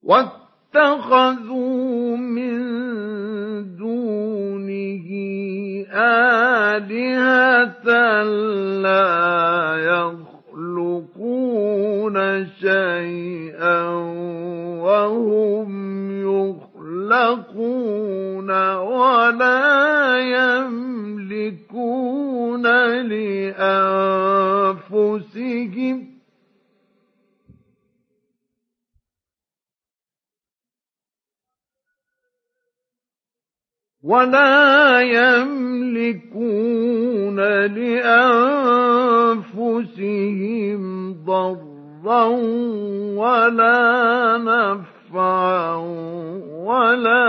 واتخذوا من دونه آلهة لا يخلقون شيئا وهم يخلقون ولا يملكون لأنفسهم ضرا ولا نفعا ولا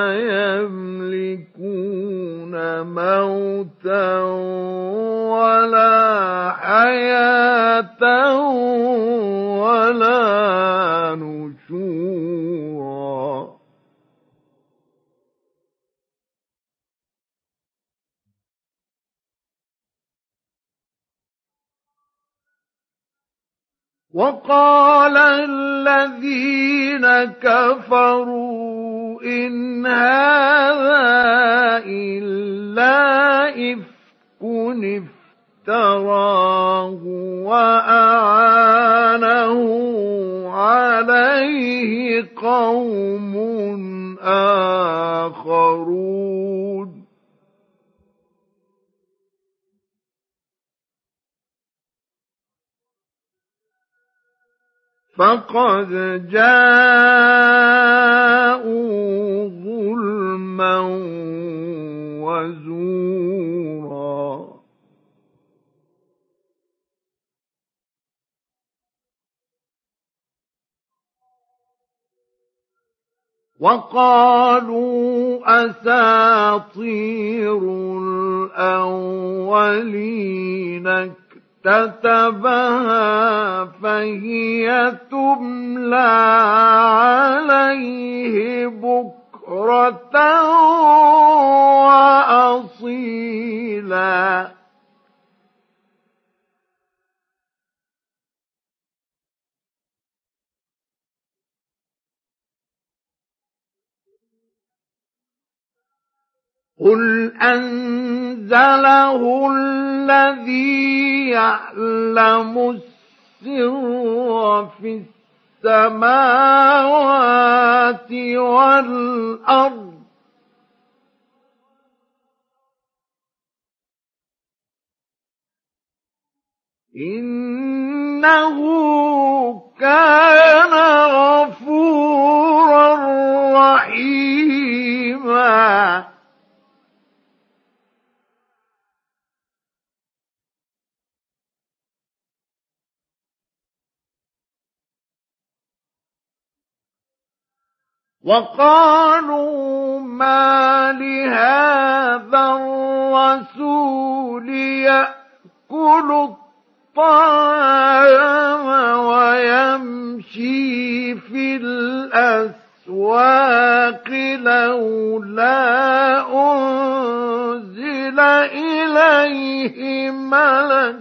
يملكون موتا ولا حياة ولا نشورا. وقال الذين كفروا إن هذا إلا إفك افتراه وأعانه عليه قوم آخرون. فقد جاءوا ظلما وزورا. وقالوا أساطير الأولين كتبها فهي تملى عليه بكرة وأصيلا. قل أنزله الذي يعلم السر في السماوات والأرض إنه كان غفورا رحيما. وقالوا ما لهذا الرسول يأكل الطعام ويمشي في الأسواق لولا أنزل إليه ملك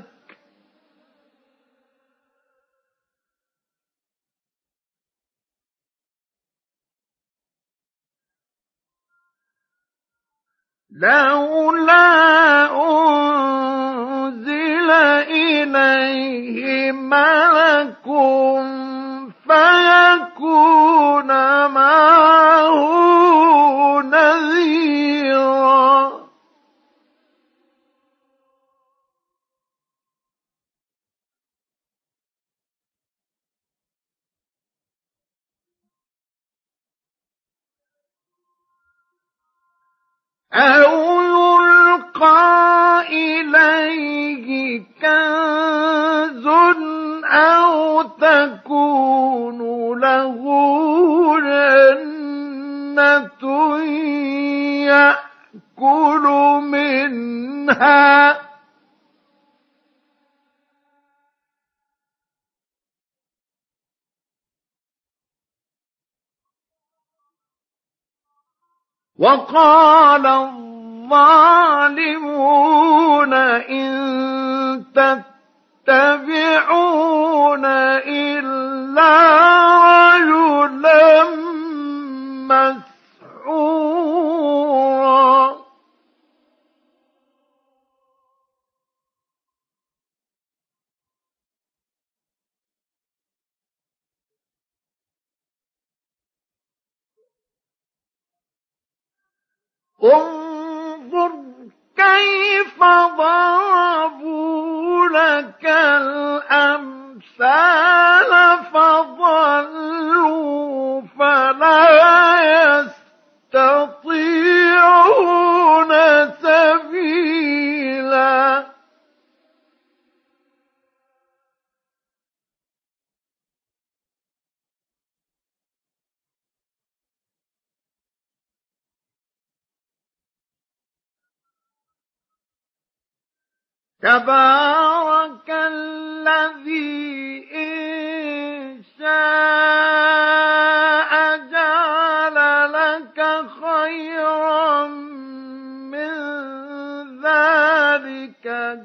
فيكون معه نذيرا. أو يلقى إليه كنز أو تكون له جنة يأكل منها وقال الظالمون إن تتبعون إلا رجلا انظر كيف ضربوا لك الأمثال فضلوا فلا يستطيعون سبيلا. تبارك الذي إن شاء جعل لك خيرا من ذلك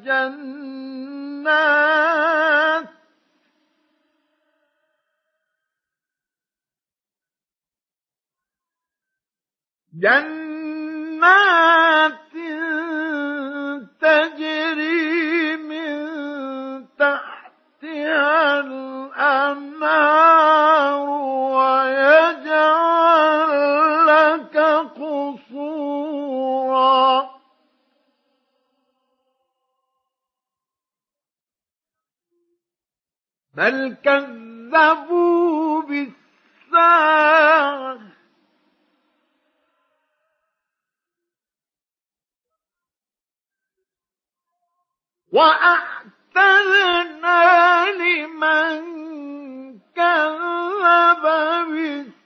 جنات تجري من تحتها الأنهار ويجعل لك قصورا بل كذبوا بالساعة وأعتدنا لمن كذب بالساعة